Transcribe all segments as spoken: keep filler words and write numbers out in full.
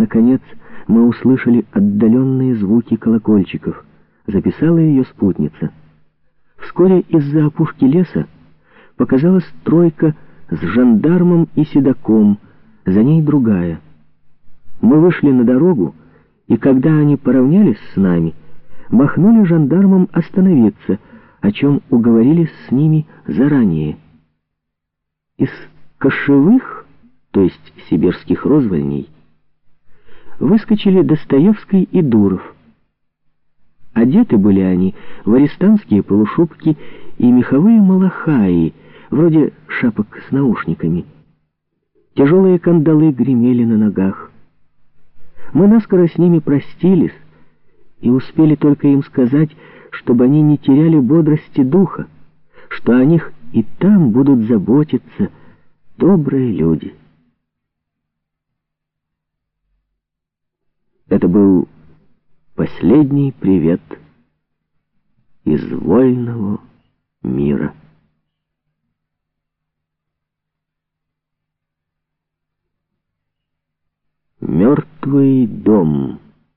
Наконец мы услышали отдаленные звуки колокольчиков. Записала ее спутница. Вскоре из-за опушки леса показалась тройка с жандармом и седоком, за ней другая. Мы вышли на дорогу, и когда они поравнялись с нами, махнули жандармам остановиться, о чем уговорились с ними заранее. Из кошевых, то есть сибирских розвольней, выскочили Достоевский и Дуров. Одеты были они в арестантские полушубки и меховые малахаи, вроде шапок с наушниками. Тяжелые кандалы гремели на ногах. Мы наскоро с ними простились и успели только им сказать, чтобы они не теряли бодрости духа, что о них и там будут заботиться добрые люди. Это был последний привет из вольного мира. Мертвый дом.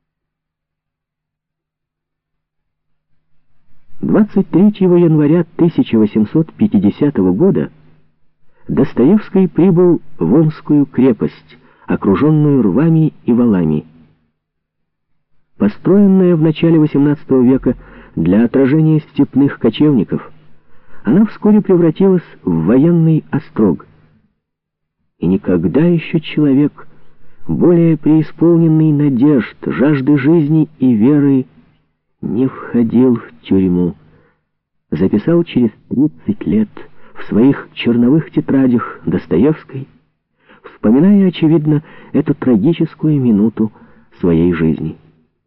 двадцать третьего января тысяча восемьсот пятидесятого года Достоевский прибыл в Омскую крепость, окруженную рвами и валами. Построенная в начале восемнадцатого века для отражения степных кочевников, она вскоре превратилась в военный острог. И никогда еще человек, более преисполненный надежд, жажды жизни и веры, не входил в тюрьму, записал через тридцать лет в своих черновых тетрадях Достоевский, вспоминая, очевидно, эту трагическую минуту своей жизни.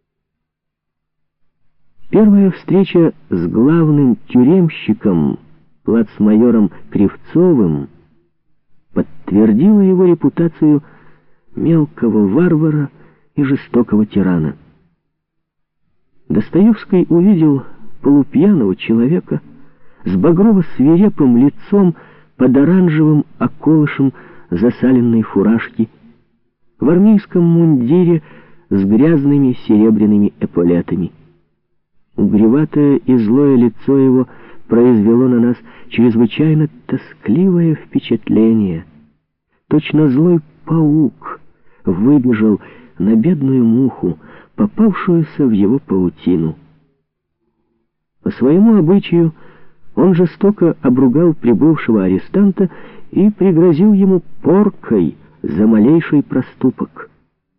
Первая встреча с главным тюремщиком, плацмайором Кривцовым, подтвердила его репутацию мелкого варвара и жестокого тирана. Достоевский увидел полупьяного человека с багрово-свирепым лицом под оранжевым околышем засаленной фуражки, в армейском мундире с грязными серебряными эполетами. Угреватое и злое лицо его произвело на нас чрезвычайно тоскливое впечатление. Точно злой паук выбежал на бедную муху, попавшуюся в его паутину. По своему обычаю он жестоко обругал прибывшего арестанта и пригрозил ему поркой за малейший проступок.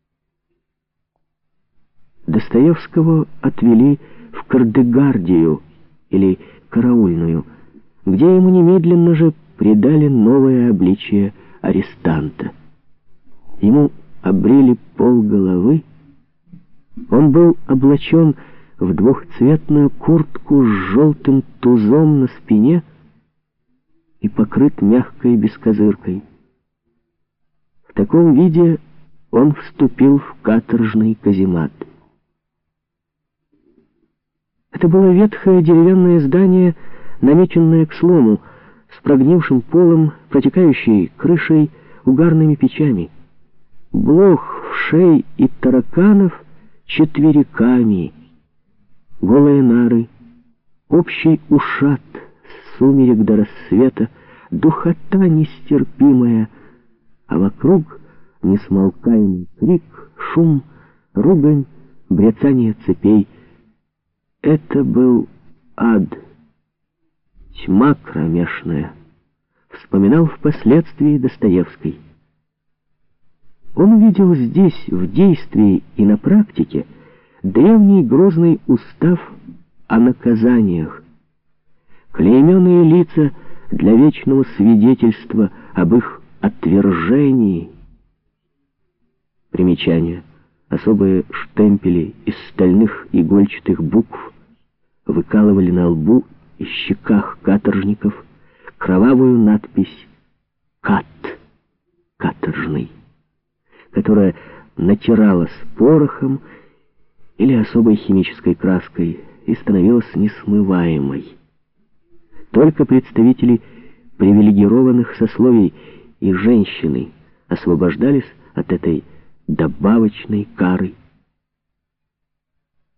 Достоевского отвели в Кардегардию, или караульную, где ему немедленно же придали новое обличие арестанта. Ему обрили полголовы, он был облачен в двухцветную куртку с желтым тузом на спине и покрыт мягкой бескозыркой. В таком виде он вступил в каторжный каземат. Это было ветхое деревянное здание, намеченное к слому, с прогнившим полом, протекающей крышей, угарными печами. Блох, вшей и тараканов четвериками, голые нары, общий ушат с сумерек до рассвета, духота нестерпимая, а вокруг несмолкаемый крик, шум, ругань, бряцание цепей. Это был ад, тьма кромешная, вспоминал впоследствии Достоевский. Он увидел здесь, в действии и на практике, древний грозный устав о наказаниях, клейменные лица для вечного свидетельства об их отвержении. Примечание. Особые штемпели из стальных игольчатых букв выкалывали на лбу и щеках каторжников кровавую надпись «Кат» — каторжный, которая натиралась порохом или особой химической краской и становилась несмываемой. Только представители привилегированных сословий и женщины освобождались от этой добавочной карой.